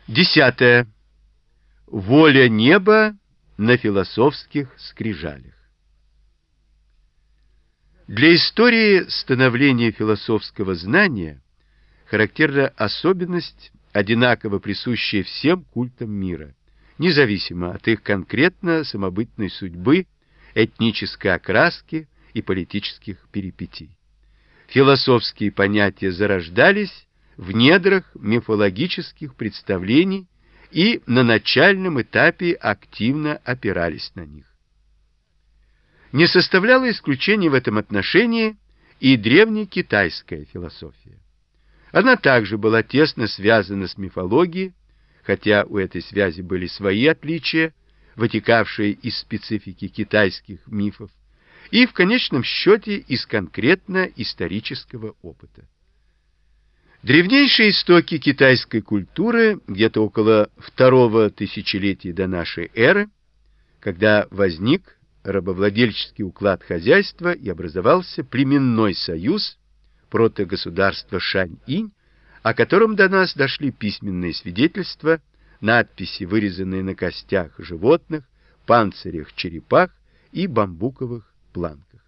10. Воля неба на философских скрижалях. Для истории становления философского знания характерна особенность, одинаково присущая всем культам мира, независимо от их конкретно самобытной судьбы, этнической окраски и политических перипетий. Философские понятия зарождались в недрах мифологических представлений и на начальном этапе активно опирались на них. Не составляла исключения в этом отношении и древнекитайская философия. Она также была тесно связана с мифологией, хотя у этой связи были свои отличия, вытекавшие из специфики китайских мифов, и в конечном счете из конкретно исторического опыта. Древнейшие истоки китайской культуры где-то около 2-го тысячелетия до нашей эры, когда возник рабовладельческий уклад хозяйства и образовался племенной союз, протогосударства Шань-Инь, о котором до нас дошли письменные свидетельства, надписи, вырезанные на костях животных, панцирях черепах и бамбуковых планках.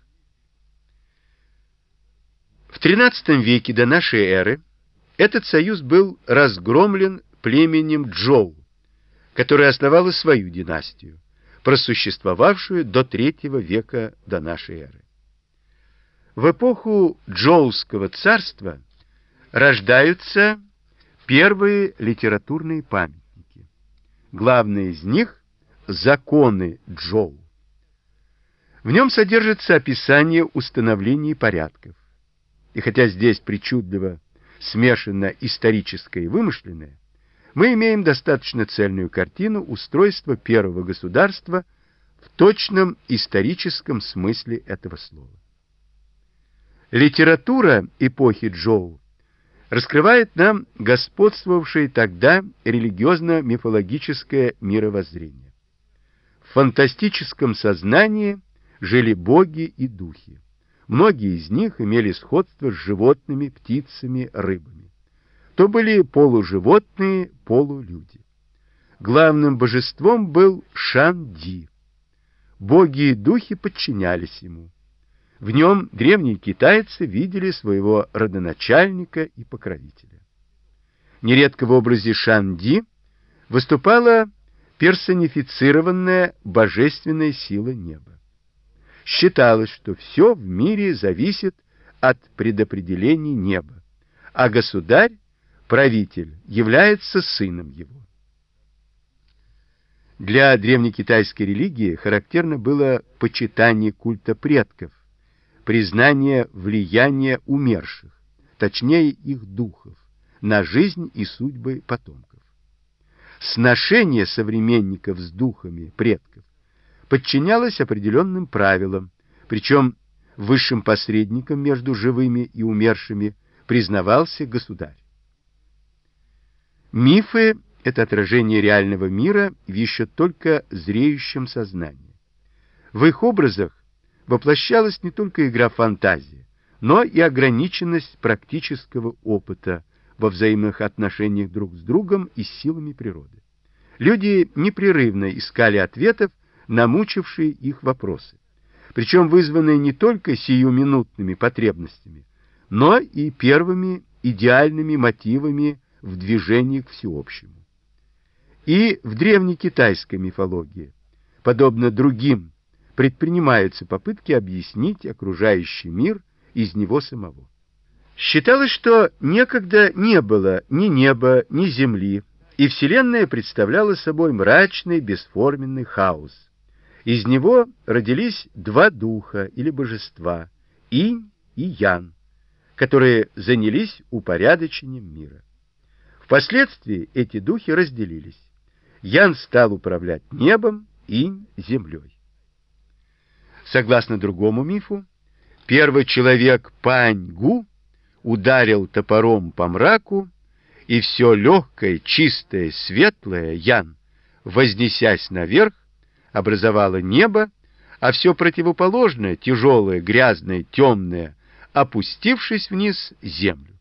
В XIII веке до нашей эры этот союз был разгромлен племенем Джоу, которое основало свою династию, просуществовавшую до III века до нашей эры. В эпоху Джоуского царства рождаются первые литературные памятники. Главный из них — «Законы Джоу». В нем содержится описание установлений порядков. И хотя здесь причудливо смешано историческое и вымышленное, мы имеем достаточно цельную картину устройства первого государства в точном историческом смысле этого слова. Литература эпохи Джоу раскрывает нам господствовавшее тогда религиозно-мифологическое мировоззрение. В фантастическом сознании жили боги и духи. Многие из них имели сходство с животными, птицами, рыбами. То были полуживотные, полулюди. Главным божеством был Шан-Ди. Боги и духи подчинялись ему. В нем древние китайцы видели своего родоначальника и покровителя. Нередко в образе Шан-Ди выступала персонифицированная божественная сила неба. Считалось, что все в мире зависит от предопределений неба, а государь, правитель, является сыном его. Для древнекитайской религии характерно было почитание культа предков, признание влияния умерших, точнее их духов, на жизнь и судьбы потомков. Сношение современников с духами предков подчинялось определенным правилам, причем высшим посредником между живыми и умершими признавался государь. Мифы — это отражение реального мира в еще только зреющем сознании. В их образах воплощалась не только игра фантазии, но и ограниченность практического опыта во взаимных отношениях друг с другом и с силами природы. Люди непрерывно искали ответов на мучившие их вопросы, причем вызванные не только сиюминутными потребностями, но и первыми идеальными мотивами в движении к всеобщему. И в древнекитайской мифологии, подобно другим, предпринимаются попытки объяснить окружающий мир из него самого. Считалось, что некогда не было ни неба, ни земли, и Вселенная представляла собой мрачный, бесформенный хаос. Из него родились два духа или божества, Инь и Ян, которые занялись упорядочением мира. Впоследствии эти духи разделились. Ян стал управлять небом, Инь — землей. Согласно другому мифу, первый человек Пань-Гу ударил топором по мраку, и все легкое, чистое, светлое Ян, вознесясь наверх, образовало небо, а все противоположное, тяжелое, грязное, темное, опустившись вниз, землю.